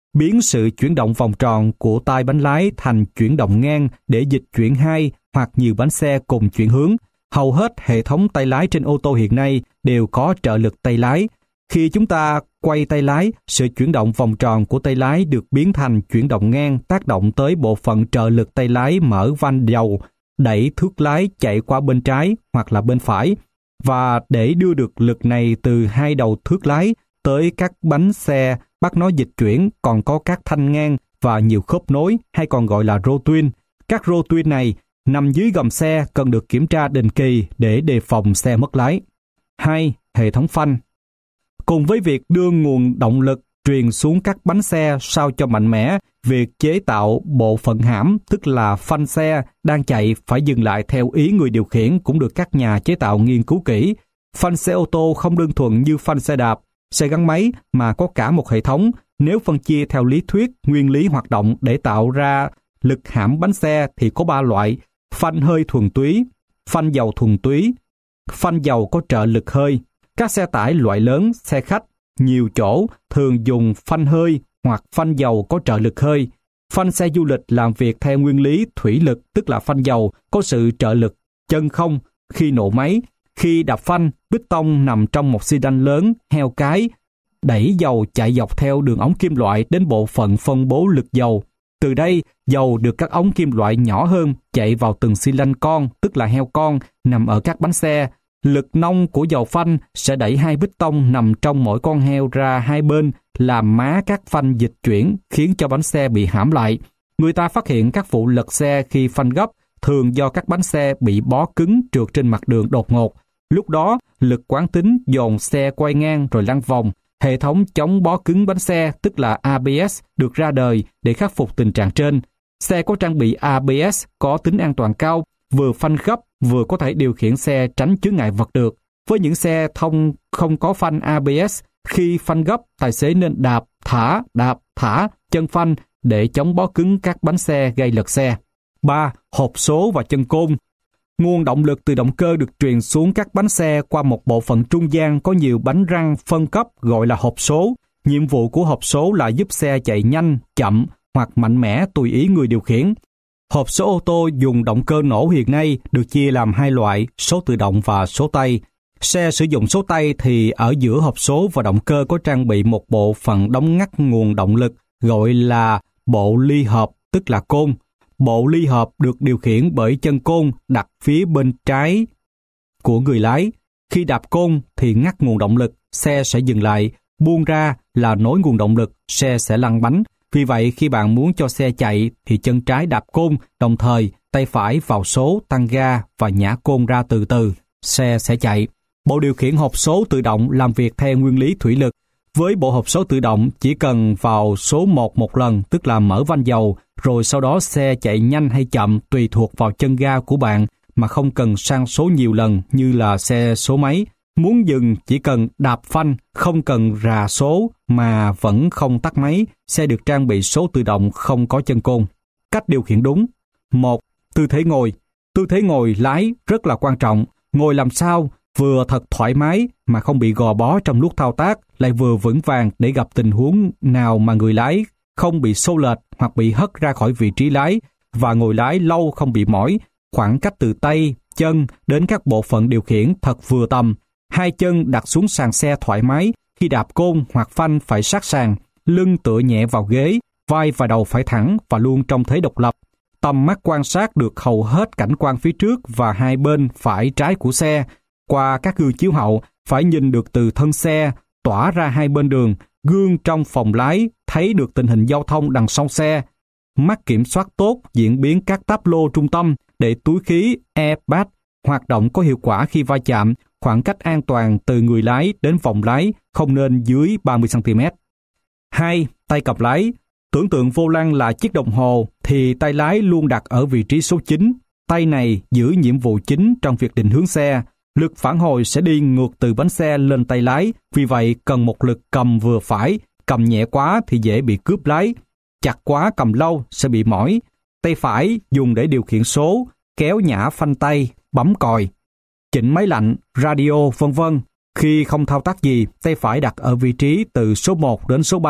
S2: biến sự chuyển động vòng tròn của tay bánh lái thành chuyển động ngang để dịch chuyển hai hoặc nhiều bánh xe cùng chuyển hướng. Hầu hết hệ thống tay lái trên ô tô hiện nay đều có trợ lực tay lái. Khi chúng ta quay tay lái, sự chuyển động vòng tròn của tay lái được biến thành chuyển động ngang tác động tới bộ phận trợ lực tay lái mở van dầu, đẩy thước lái chạy qua bên trái hoặc là bên phải. Và để đưa được lực này từ hai đầu thước lái tới các bánh xe bắt nó dịch chuyển còn có các thanh ngang và nhiều khớp nối hay còn gọi là rô tuyên. Các rô tuyên này nằm dưới gầm xe cần được kiểm tra định kỳ để đề phòng xe mất lái. hai. Hệ thống phanh. Cùng với việc đưa nguồn động lực truyền xuống các bánh xe sao cho mạnh mẽ, việc chế tạo bộ phận hãm, tức là phanh xe đang chạy phải dừng lại theo ý người điều khiển cũng được các nhà chế tạo nghiên cứu kỹ. Phanh xe ô tô không đơn thuần như phanh xe đạp, xe gắn máy mà có cả một hệ thống. Nếu phân chia theo lý thuyết, nguyên lý hoạt động để tạo ra lực hãm bánh xe thì có ba loại: phanh hơi thuần túy, phanh dầu thuần túy, phanh dầu có trợ lực hơi. Các xe tải loại lớn, xe khách, nhiều chỗ thường dùng phanh hơi hoặc phanh dầu có trợ lực hơi. Phanh xe du lịch làm việc theo nguyên lý thủy lực, tức là phanh dầu có sự trợ lực chân không khi nổ máy. Khi đạp phanh, bích tông nằm trong một xi lanh lớn, heo cái, đẩy dầu chạy dọc theo đường ống kim loại đến bộ phận phân bố lực dầu. Từ đây, dầu được các ống kim loại nhỏ hơn chạy vào từng xi lanh con, tức là heo con, nằm ở các bánh xe. Lực nông của dầu phanh sẽ đẩy hai bích tông nằm trong mỗi con heo ra hai bên, làm má các phanh dịch chuyển, khiến cho bánh xe bị hãm lại. Người ta phát hiện các vụ lật xe khi phanh gấp, thường do các bánh xe bị bó cứng trượt trên mặt đường đột ngột. Lúc đó, lực quán tính dồn xe quay ngang rồi lăn vòng. Hệ thống chống bó cứng bánh xe, tức là a bê ét, được ra đời để khắc phục tình trạng trên. Xe có trang bị a bê ét có tính an toàn cao, vừa phanh gấp, vừa có thể điều khiển xe tránh chướng ngại vật được. Với những xe thông không có phanh a bê ét, khi phanh gấp, tài xế nên đạp, thả, đạp, thả chân phanh để chống bó cứng các bánh xe gây lật xe. ba. Hộp số và chân côn. Nguồn động lực từ động cơ được truyền xuống các bánh xe qua một bộ phận trung gian có nhiều bánh răng phân cấp gọi là hộp số. Nhiệm vụ của hộp số là giúp xe chạy nhanh, chậm hoặc mạnh mẽ tùy ý người điều khiển. Hộp số ô tô dùng động cơ nổ hiện nay được chia làm hai loại, số tự động và số tay. Xe sử dụng số tay thì ở giữa hộp số và động cơ có trang bị một bộ phận đóng ngắt nguồn động lực gọi là bộ ly hợp, tức là côn. Bộ ly hợp được điều khiển bởi chân côn đặt phía bên trái của người lái. Khi đạp côn thì ngắt nguồn động lực, xe sẽ dừng lại, buông ra là nối nguồn động lực, xe sẽ lăn bánh. Vì vậy, khi bạn muốn cho xe chạy thì chân trái đạp côn, đồng thời tay phải vào số tăng ga và nhả côn ra từ từ, xe sẽ chạy. Bộ điều khiển hộp số tự động làm việc theo nguyên lý thủy lực. Với bộ hộp số tự động, chỉ cần vào số một một lần, tức là mở van dầu, rồi sau đó xe chạy nhanh hay chậm tùy thuộc vào chân ga của bạn mà không cần sang số nhiều lần như là xe số máy. Muốn dừng chỉ cần đạp phanh, không cần rà số mà vẫn không tắt máy, xe được trang bị số tự động không có chân côn. Cách điều khiển đúng. một. Tư thế ngồi. Tư thế ngồi lái rất là quan trọng. Ngồi làm sao vừa thật thoải mái mà không bị gò bó trong lúc thao tác, lại vừa vững vàng để gặp tình huống nào mà người lái không bị xô lệch hoặc bị hất ra khỏi vị trí lái, và ngồi lái lâu không bị mỏi. Khoảng cách từ tay, chân đến các bộ phận điều khiển thật vừa tầm. Hai chân đặt xuống sàn xe thoải mái, khi đạp côn hoặc phanh phải sát sàn, lưng tựa nhẹ vào ghế, vai và đầu phải thẳng và luôn trong thế độc lập. Tầm mắt quan sát được hầu hết cảnh quan phía trước và hai bên phải trái của xe. Qua các gương chiếu hậu, phải nhìn được từ thân xe, tỏa ra hai bên đường, gương trong phòng lái, thấy được tình hình giao thông đằng sau xe. Mắt kiểm soát tốt diễn biến các táp lô trung tâm để túi khí airbag hoạt động có hiệu quả khi va chạm. Khoảng cách an toàn từ người lái đến vòng lái không nên dưới ba mươi xăng ti mét. hai. Tay cầm lái. Tưởng tượng vô lăng là chiếc đồng hồ thì tay lái luôn đặt ở vị trí số chín. Tay này giữ nhiệm vụ chính trong việc định hướng xe. Lực phản hồi sẽ đi ngược từ bánh xe lên tay lái, vì vậy cần một lực cầm vừa phải. Cầm nhẹ quá thì dễ bị cướp lái, chặt quá cầm lâu sẽ bị mỏi. Tay phải dùng để điều khiển số, kéo nhả phanh tay, bấm còi, chỉnh máy lạnh, radio, vân vân. Khi không thao tác gì, tay phải đặt ở vị trí từ số một đến số ba,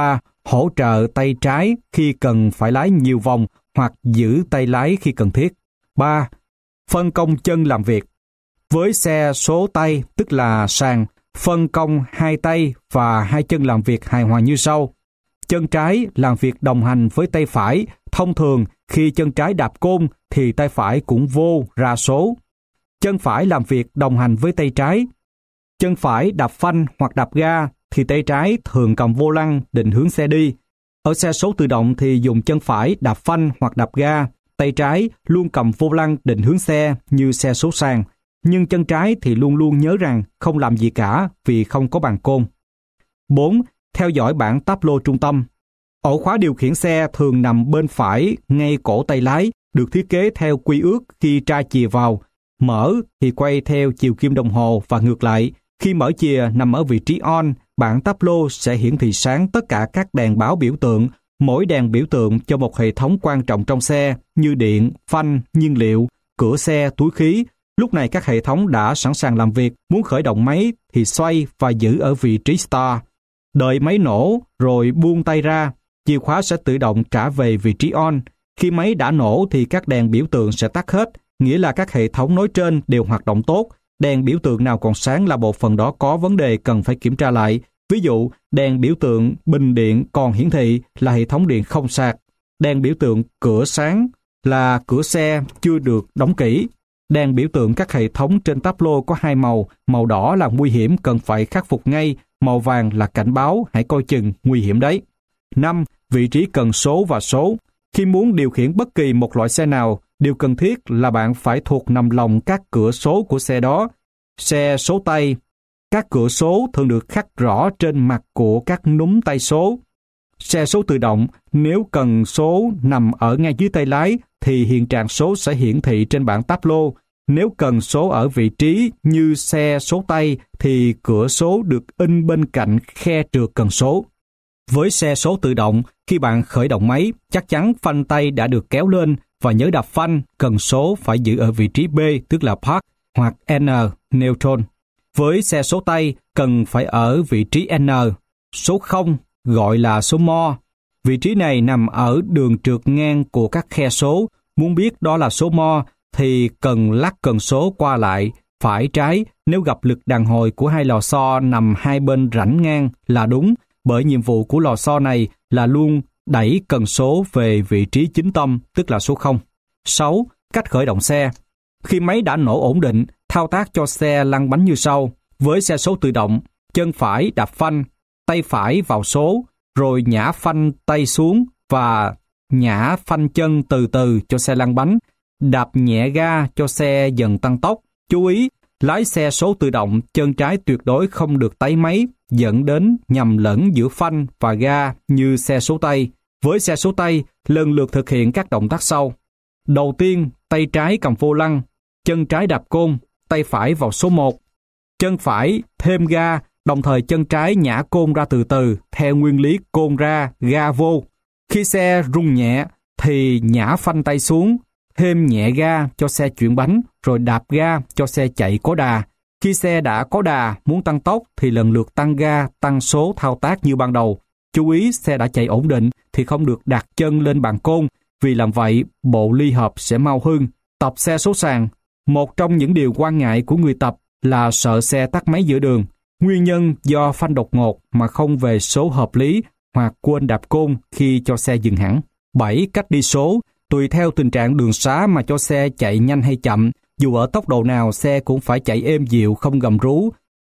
S2: hỗ trợ tay trái khi cần phải lái nhiều vòng hoặc giữ tay lái khi cần thiết. ba. Phân công chân làm việc. Với xe số tay, tức là sàn, phân công hai tay và hai chân làm việc hài hòa như sau. Chân trái làm việc đồng hành với tay phải. Thông thường, khi chân trái đạp côn thì tay phải cũng vô ra số. Chân phải làm việc đồng hành với tay trái. Chân phải đạp phanh hoặc đạp ga thì tay trái thường cầm vô lăng định hướng xe đi. Ở xe số tự động thì dùng chân phải đạp phanh hoặc đạp ga, tay trái luôn cầm vô lăng định hướng xe như xe số sàn. Nhưng chân trái thì luôn luôn nhớ rằng không làm gì cả vì không có bàn côn. bốn. Theo dõi bảng táp lô trung tâm. Ổ khóa điều khiển xe thường nằm bên phải ngay cổ tay lái, được thiết kế theo quy ước khi tra chìa vào. Mở thì quay theo chiều kim đồng hồ và ngược lại. Khi mở chìa nằm ở vị trí on, bảng táp lô sẽ hiển thị sáng tất cả các đèn báo biểu tượng, mỗi đèn biểu tượng cho một hệ thống quan trọng trong xe như điện, phanh, nhiên liệu, cửa xe, túi khí. Lúc này các hệ thống đã sẵn sàng làm việc, muốn khởi động máy thì xoay và giữ ở vị trí start. Đợi máy nổ rồi buông tay ra, chìa khóa sẽ tự động trả về vị trí on. Khi máy đã nổ thì các đèn biểu tượng sẽ tắt hết, nghĩa là các hệ thống nói trên đều hoạt động tốt. Đèn biểu tượng nào còn sáng là bộ phận đó có vấn đề cần phải kiểm tra lại. Ví dụ, đèn biểu tượng bình điện còn hiển thị là hệ thống điện không sạc. Đèn biểu tượng cửa sáng là cửa xe chưa được đóng kỹ. Đèn biểu tượng các hệ thống trên táp lô có hai màu, màu đỏ là nguy hiểm cần phải khắc phục ngay, màu vàng là cảnh báo hãy coi chừng nguy hiểm đấy. năm. Vị trí cần số và số. Khi muốn điều khiển bất kỳ một loại xe nào, điều cần thiết là bạn phải thuộc nằm lòng các cửa số của xe đó. Xe số tay, các cửa số thường được khắc rõ trên mặt của các núm tay số. Xe số tự động, nếu cần số nằm ở ngay dưới tay lái, thì hiện trạng số sẽ hiển thị trên bảng táp lô. Nếu cần số ở vị trí như xe số tay, thì cửa số được in bên cạnh khe trượt cần số. Với xe số tự động, khi bạn khởi động máy, chắc chắn phanh tay đã được kéo lên và nhớ đạp phanh, cần số phải giữ ở vị trí B, tức là Park, hoặc N, Neutral. Với xe số tay, cần phải ở vị trí N. Số không gọi là số mo. Vị trí này nằm ở đường trượt ngang của các khe số. Muốn biết đó là số mo thì cần lắc cần số qua lại, phải trái nếu gặp lực đàn hồi của hai lò xo nằm hai bên rãnh ngang là đúng, bởi nhiệm vụ của lò xo này là luôn đẩy cần số về vị trí chính tâm, tức là số không. sáu. Cách khởi động xe. Khi máy đã nổ ổn định, thao tác cho xe lăn bánh như sau. Với xe số tự động, chân phải đạp phanh, tay phải vào số, rồi nhả phanh tay xuống và nhả phanh chân từ từ cho xe lăn bánh. Đạp nhẹ ga cho xe dần tăng tốc. Chú ý, lái xe số tự động, chân trái tuyệt đối không được tấy máy, dẫn đến nhầm lẫn giữa phanh và ga như xe số tay. Với xe số tay, lần lượt thực hiện các động tác sau. Đầu tiên, tay trái cầm vô lăng, chân trái đạp côn, tay phải vào số một. Chân phải thêm ga, đồng thời chân trái nhả côn ra từ từ, theo nguyên lý côn ra, ga vô. Khi xe rung nhẹ, thì nhả phanh tay xuống, thêm nhẹ ga cho xe chuyển bánh, rồi đạp ga cho xe chạy có đà. Khi xe đã có đà, muốn tăng tốc thì lần lượt tăng ga, tăng số thao tác như ban đầu. Chú ý xe đã chạy ổn định thì không được đặt chân lên bàn côn, vì làm vậy bộ ly hợp sẽ mau hưng. Tập xe số sàn. Một trong những điều quan ngại của người tập là sợ xe tắt máy giữa đường. Nguyên nhân do phanh đột ngột mà không về số hợp lý hoặc quên đạp côn khi cho xe dừng hẳn. bảy. Cách đi số. Tùy theo tình trạng đường xá mà cho xe chạy nhanh hay chậm, dù ở tốc độ nào xe cũng phải chạy êm dịu không gầm rú,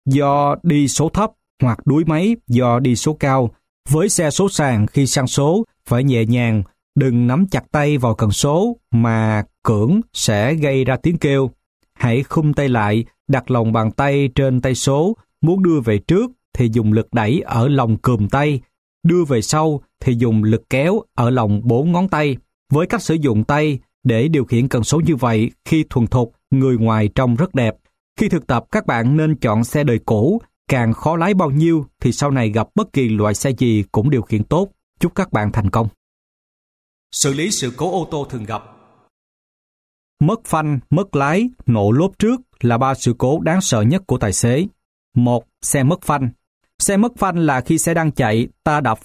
S2: do đi số thấp, hoặc đuối máy do đi số cao. Với xe số sàn, khi sang số, phải nhẹ nhàng, đừng nắm chặt tay vào cần số mà cưỡng sẽ gây ra tiếng kêu. Hãy khum tay lại, đặt lòng bàn tay trên tay số, muốn đưa về trước thì dùng lực đẩy ở lòng cùm tay, đưa về sau thì dùng lực kéo ở lòng bốn ngón tay. Với cách sử dụng tay để điều khiển cần số như vậy, khi thuần thục, người ngoài trông rất đẹp. Khi thực tập, các bạn nên chọn xe đời cũ, càng khó lái bao nhiêu thì sau này gặp bất kỳ loại xe gì cũng điều khiển tốt. Chúc các bạn thành công.
S1: Xử lý sự cố ô tô thường gặp.
S2: Mất phanh, mất lái, nổ lốp trước là ba sự cố đáng sợ nhất của tài xế. một. Xe mất phanh. Xe mất phanh là khi xe đang chạy, ta đạp phanh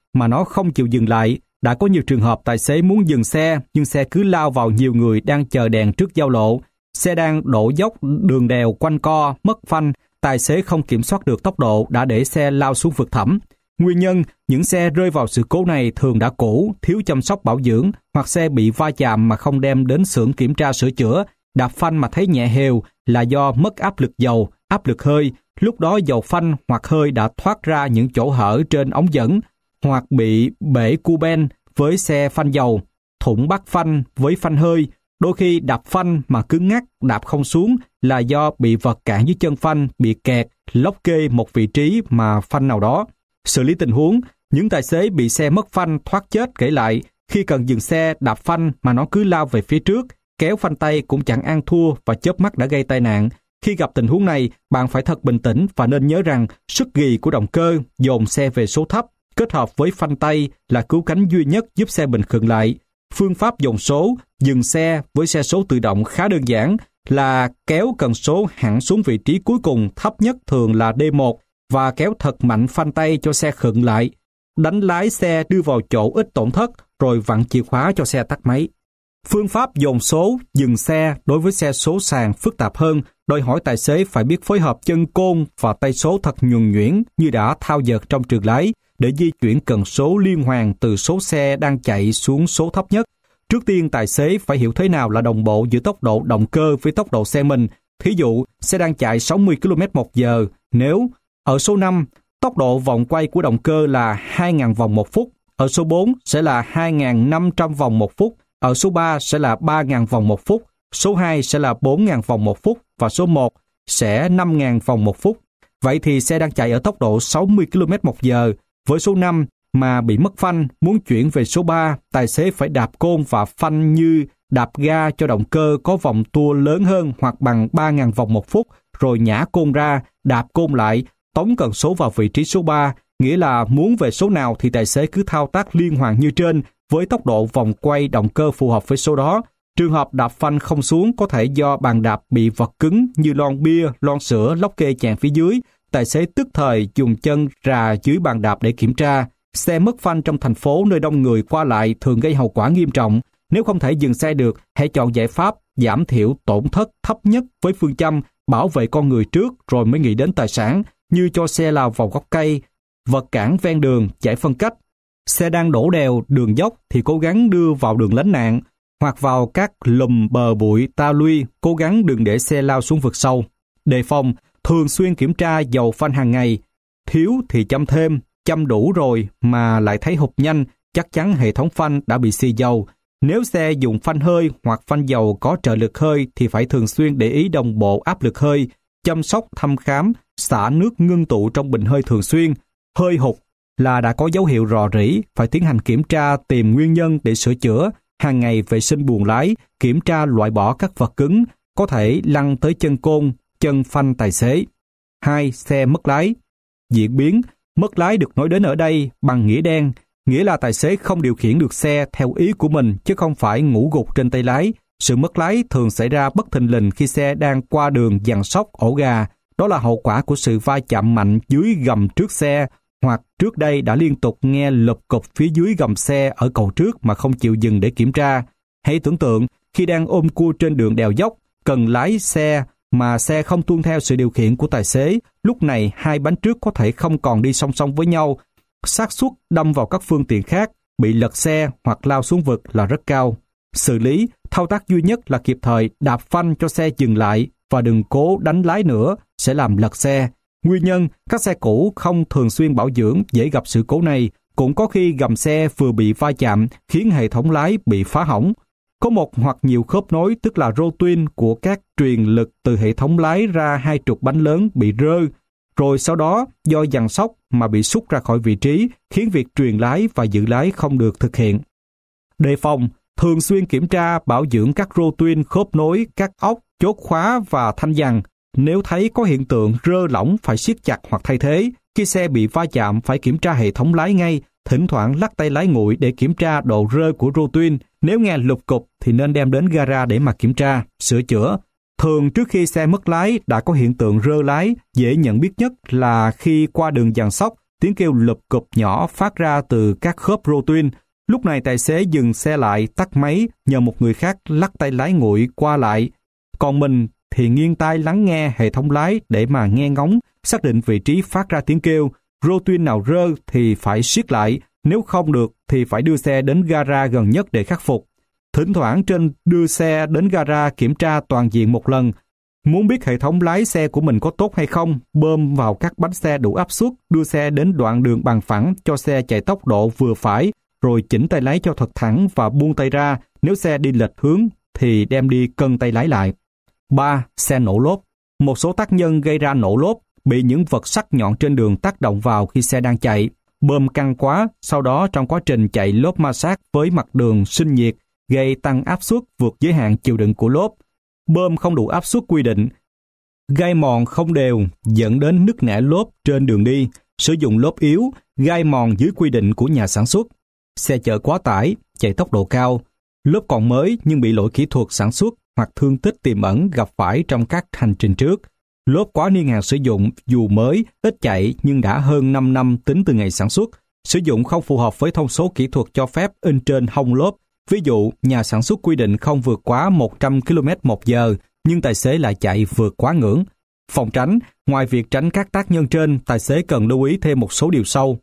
S2: mà nó không chịu dừng lại. Đã có nhiều trường hợp tài xế muốn dừng xe, nhưng xe cứ lao vào nhiều người đang chờ đèn trước giao lộ. Xe đang đổ dốc đường đèo quanh co, mất phanh, tài xế không kiểm soát được tốc độ đã để xe lao xuống vực thẳm. Nguyên nhân, những xe rơi vào sự cố này thường đã cũ, thiếu chăm sóc bảo dưỡng, hoặc xe bị va chạm mà không đem đến xưởng kiểm tra sửa chữa, đạp phanh mà thấy nhẹ hều là do mất áp lực dầu, áp lực hơi. Lúc đó dầu phanh hoặc hơi đã thoát ra những chỗ hở trên ống dẫn, hoặc bị bể cu ben với xe phanh dầu, thủng bắt phanh với phanh hơi. Đôi khi đạp phanh mà cứng ngắc, đạp không xuống là do bị vật cản dưới chân phanh, bị kẹt, lóc kê một vị trí mà phanh nào đó. Xử lý tình huống, những tài xế bị xe mất phanh thoát chết kể lại, khi cần dừng xe đạp phanh mà nó cứ lao về phía trước, kéo phanh tay cũng chẳng ăn thua và chớp mắt đã gây tai nạn. Khi gặp tình huống này, bạn phải thật bình tĩnh và nên nhớ rằng sức ghì của động cơ dồn xe về số thấp, kết hợp với phanh tay là cứu cánh duy nhất giúp xe bình khựng lại. Phương pháp dồn số, dừng xe với xe số tự động khá đơn giản là kéo cần số hẳn xuống vị trí cuối cùng thấp nhất thường là D một và kéo thật mạnh phanh tay cho xe khựng lại. Đánh lái xe đưa vào chỗ ít tổn thất rồi vặn chìa khóa cho xe tắt máy. Phương pháp dồn số, dừng xe đối với xe số sàn phức tạp hơn, đòi hỏi tài xế phải biết phối hợp chân côn và tay số thật nhuần nhuyễn như đã thao dượt trong trường lái để di chuyển cần số liên hoàn từ số xe đang chạy xuống số thấp nhất. Trước tiên, tài xế phải hiểu thế nào là đồng bộ giữa tốc độ động cơ với tốc độ xe mình. Thí dụ, xe đang chạy sáu mươi ki lô mét một giờ, nếu ở số năm, tốc độ vòng quay của động cơ là hai nghìn vòng một phút, ở số bốn sẽ là hai nghìn năm trăm vòng một phút, ở số ba sẽ là ba nghìn vòng một phút, số hai sẽ là bốn nghìn vòng một phút và số một sẽ năm nghìn vòng một phút. Vậy thì xe đang chạy ở tốc độ sáu mươi ki lô mét một giờ, với số năm mà bị mất phanh, muốn chuyển về số ba, tài xế phải đạp côn và phanh như đạp ga cho động cơ có vòng tua lớn hơn hoặc bằng ba nghìn vòng một phút, rồi nhả côn ra, đạp côn lại, tống cần số vào vị trí số ba, nghĩa là muốn về số nào thì tài xế cứ thao tác liên hoàn như trên với tốc độ vòng quay động cơ phù hợp với số đó. Trường hợp đạp phanh không xuống có thể do bàn đạp bị vật cứng như lon bia, lon sữa, lóc kê chèn phía dưới. Tài xế tức thời dùng chân rà dưới bàn đạp để kiểm tra. Xe mất phanh trong thành phố nơi đông người qua lại thường gây hậu quả nghiêm trọng. Nếu không thể dừng xe được, hãy chọn giải pháp giảm thiểu tổn thất thấp nhất với phương châm bảo vệ con người trước rồi mới nghĩ đến tài sản, như cho xe lao vào gốc cây, vật cản ven đường, giải phân cách. Xe đang đổ đèo, đường dốc thì cố gắng đưa vào đường lánh nạn, hoặc vào các lùm bờ bụi ta luy, cố gắng đừng để xe lao xuống vực sâu. Đề phòng, thường xuyên kiểm tra dầu phanh hàng ngày. Thiếu thì châm thêm, châm đủ rồi mà lại thấy hụt nhanh, chắc chắn hệ thống phanh đã bị xì dầu. Nếu xe dùng phanh hơi hoặc phanh dầu có trợ lực hơi thì phải thường xuyên để ý đồng bộ áp lực hơi, chăm sóc thăm khám, xả nước ngưng tụ trong bình hơi thường xuyên. Hơi hụt là đã có dấu hiệu rò rỉ, phải tiến hành kiểm tra tìm nguyên nhân để sửa chữa. Hàng ngày vệ sinh buồng lái, kiểm tra loại bỏ các vật cứng, có thể lăn tới chân côn, chân phanh tài xế. hai. Xe mất lái. Diễn biến mất lái được nói đến ở đây bằng nghĩa đen, nghĩa là tài xế không điều khiển được xe theo ý của mình chứ không phải ngủ gục trên tay lái. Sự mất lái thường xảy ra bất thình lình khi xe đang qua đường giằng sóc ổ gà. Đó là hậu quả của sự va chạm mạnh dưới gầm trước xe, hoặc trước đây đã liên tục nghe lụp cụp phía dưới gầm xe ở cầu trước mà không chịu dừng để kiểm tra. Hãy tưởng tượng khi đang ôm cua trên đường đèo dốc, cần lái xe mà xe không tuân theo sự điều khiển của tài xế, lúc này hai bánh trước có thể không còn đi song song với nhau. Xác suất đâm vào các phương tiện khác, bị lật xe hoặc lao xuống vực là rất cao. Xử lý, thao tác duy nhất là kịp thời đạp phanh cho xe dừng lại và đừng cố đánh lái nữa, sẽ làm lật xe. Nguyên nhân, các xe cũ không thường xuyên bảo dưỡng dễ gặp sự cố này, cũng có khi gầm xe vừa bị va chạm khiến hệ thống lái bị phá hỏng. Có một hoặc nhiều khớp nối tức là rô tuyên của các truyền lực từ hệ thống lái ra hai trục bánh lớn bị rơ, rồi sau đó do giằng sóc mà bị sút ra khỏi vị trí, khiến việc truyền lái và giữ lái không được thực hiện. Đề phòng, thường xuyên kiểm tra bảo dưỡng các rô tuyên, khớp nối, các ốc, chốt khóa và thanh giằng. Nếu thấy có hiện tượng rơ lỏng phải siết chặt hoặc thay thế. Khi xe bị va chạm phải kiểm tra hệ thống lái ngay, thỉnh thoảng lắc tay lái nguội để kiểm tra độ rơ của rô tuyên. Nếu nghe lục cục thì nên đem đến gara để mà kiểm tra, sửa chữa. Thường trước khi xe mất lái đã có hiện tượng rơ lái, dễ nhận biết nhất là khi qua đường giằng sóc, tiếng kêu lụp cụp nhỏ phát ra từ các khớp rô tuyên. Lúc này tài xế dừng xe lại, tắt máy, nhờ một người khác lắc tay lái nguội qua lại. Còn mình thì nghiêng tai lắng nghe hệ thống lái để mà nghe ngóng, xác định vị trí phát ra tiếng kêu. Rô tuyên nào rơ thì phải siết lại, nếu không được thì phải đưa xe đến gara gần nhất để khắc phục. Thỉnh thoảng trên đưa xe đến gara kiểm tra toàn diện một lần. Muốn biết hệ thống lái xe của mình có tốt hay không, bơm vào các bánh xe đủ áp suất, đưa xe đến đoạn đường bằng phẳng cho xe chạy tốc độ vừa phải, rồi chỉnh tay lái cho thật thẳng và buông tay ra. Nếu xe đi lệch hướng thì đem đi cân tay lái lại. ba. Xe nổ lốp. Một số tác nhân gây ra nổ lốp bị những vật sắc nhọn trên đường tác động vào khi xe đang chạy. Bơm căng quá, sau đó trong quá trình chạy lốp ma sát với mặt đường sinh nhiệt, gây tăng áp suất vượt giới hạn chịu đựng của lốp. Bơm không đủ áp suất quy định, gai mòn không đều dẫn đến nứt nẻ lốp trên đường đi. Sử dụng lốp yếu, gai mòn dưới quy định của nhà sản xuất. Xe chở quá tải, chạy tốc độ cao. Lốp còn mới nhưng bị lỗi kỹ thuật sản xuất hoặc thương tích tiềm ẩn gặp phải trong các hành trình trước. Lốp quá niên hạn sử dụng dù mới, ít chạy nhưng đã hơn năm năm tính từ ngày sản xuất. Sử dụng không phù hợp với thông số kỹ thuật cho phép in trên hông lốp. Ví dụ, nhà sản xuất quy định không vượt quá một trăm ki lô mét một giờ, nhưng tài xế lại chạy vượt quá ngưỡng. Phòng tránh, ngoài việc tránh các tác nhân trên, tài xế cần lưu ý thêm một số điều sau.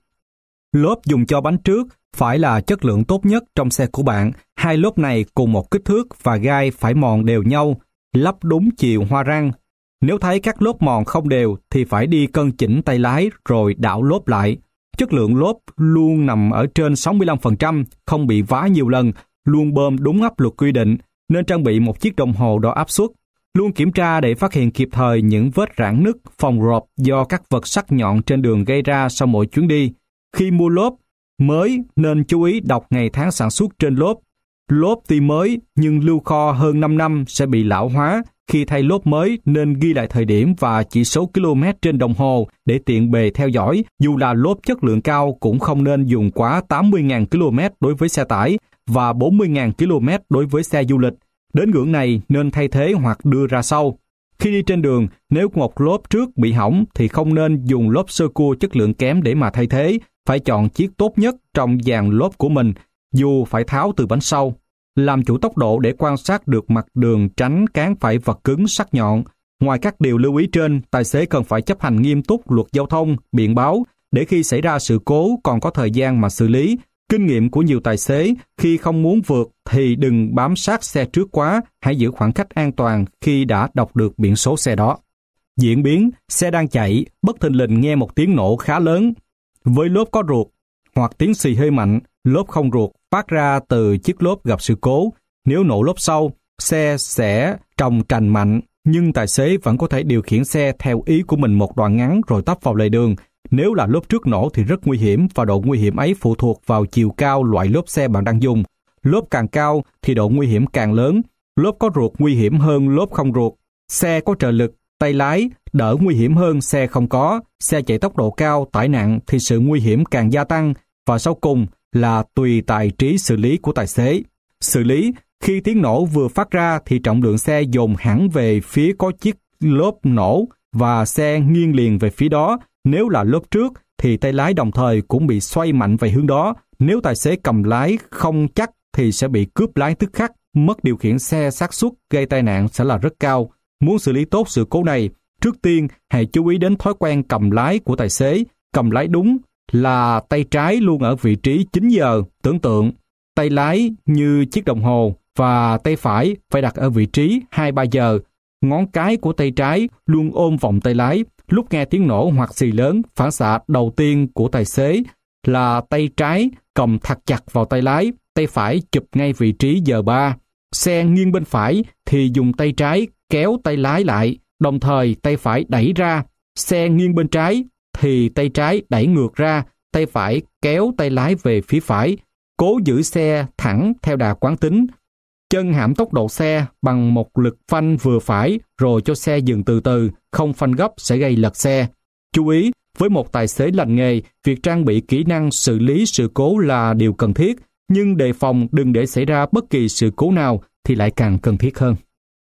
S2: Lốp dùng cho bánh trước phải là chất lượng tốt nhất trong xe của bạn. Hai lốp này cùng một kích thước và gai phải mòn đều nhau, lắp đúng chiều hoa răng. Nếu thấy các lốp mòn không đều thì phải đi cân chỉnh tay lái rồi đảo lốp lại. Chất lượng lốp luôn nằm ở trên sáu mươi lăm phần trăm, không bị vá nhiều lần, luôn bơm đúng áp lực quy định, nên trang bị một chiếc đồng hồ đo áp suất. Luôn kiểm tra để phát hiện kịp thời những vết rạn nứt, phòng rộp do các vật sắc nhọn trên đường gây ra sau mỗi chuyến đi. Khi mua lốp mới nên chú ý đọc ngày tháng sản xuất trên lốp. Lốp tuy mới nhưng lưu kho hơn năm năm sẽ bị lão hóa. Khi thay lốp mới nên ghi lại thời điểm và chỉ số km trên đồng hồ để tiện bề theo dõi. Dù là lốp chất lượng cao cũng không nên dùng quá tám mươi nghìn ki lô mét đối với xe tải và bốn mươi nghìn ki lô mét đối với xe du lịch. Đến ngưỡng này nên thay thế hoặc đưa ra sau. Khi đi trên đường, nếu một lốp trước bị hỏng thì không nên dùng lốp sơ cua chất lượng kém để mà thay thế. Phải chọn chiếc tốt nhất trong dàn lốp của mình, dù phải tháo từ bánh sau. Làm chủ tốc độ để quan sát được mặt đường, tránh cán phải vật cứng sắc nhọn. Ngoài các điều lưu ý trên, tài xế cần phải chấp hành nghiêm túc luật giao thông, biển báo, để khi xảy ra sự cố còn có thời gian mà xử lý. Kinh nghiệm của nhiều tài xế, khi không muốn vượt thì đừng bám sát xe trước quá, hãy giữ khoảng cách an toàn khi đã đọc được biển số xe đó. Diễn biến, xe đang chạy, bất thình lình nghe một tiếng nổ khá lớn. Với lốp có ruột, hoặc tiếng xì hơi mạnh, lốp không ruột phát ra từ chiếc lốp gặp sự cố. Nếu nổ lốp sau, xe sẽ trồng trành mạnh, nhưng tài xế vẫn có thể điều khiển xe theo ý của mình một đoạn ngắn rồi tấp vào lề đường. Nếu là lốp trước nổ thì rất nguy hiểm và độ nguy hiểm ấy phụ thuộc vào chiều cao loại lốp xe bạn đang dùng. Lốp càng cao thì độ nguy hiểm càng lớn. Lốp có ruột nguy hiểm hơn lốp không ruột. Xe có trợ lực, tay lái đỡ nguy hiểm hơn xe không có. Xe chạy tốc độ cao, tải nặng thì sự nguy hiểm càng gia tăng. Và sau cùng là tùy tài trí xử lý của tài xế. Xử lý, khi tiếng nổ vừa phát ra thì trọng lượng xe dồn hẳn về phía có chiếc lốp nổ và xe nghiêng liền về phía đó. Nếu là lốp trước thì tay lái đồng thời cũng bị xoay mạnh về hướng đó. Nếu tài xế cầm lái không chắc thì sẽ bị cướp lái tức khắc, mất điều khiển xe, xác suất gây tai nạn sẽ là rất cao. Muốn xử lý tốt sự cố này, trước tiên hãy chú ý đến thói quen cầm lái của tài xế. Cầm lái đúng là tay trái luôn ở vị trí chín giờ, tưởng tượng tay lái như chiếc đồng hồ và tay phải phải đặt ở vị trí hai ba giờ. Ngón cái của tay trái luôn ôm vòng tay lái. Lúc nghe tiếng nổ hoặc xì lớn, phản xạ đầu tiên của tài xế là tay trái cầm thật chặt vào tay lái, tay phải chụp ngay vị trí giờ ba. Xe nghiêng bên phải thì dùng tay trái kéo tay lái lại, đồng thời tay phải đẩy ra. Xe nghiêng bên trái thì tay trái đẩy ngược ra, tay phải kéo tay lái về phía phải. Cố giữ xe thẳng theo đà quán tính. Chân hãm tốc độ xe bằng một lực phanh vừa phải rồi cho xe dừng từ từ, không phanh gấp sẽ gây lật xe. Chú ý, với một tài xế lành nghề, việc trang bị kỹ năng xử lý sự cố là điều cần thiết, nhưng đề phòng đừng để xảy ra bất kỳ sự cố nào thì lại càng cần thiết hơn.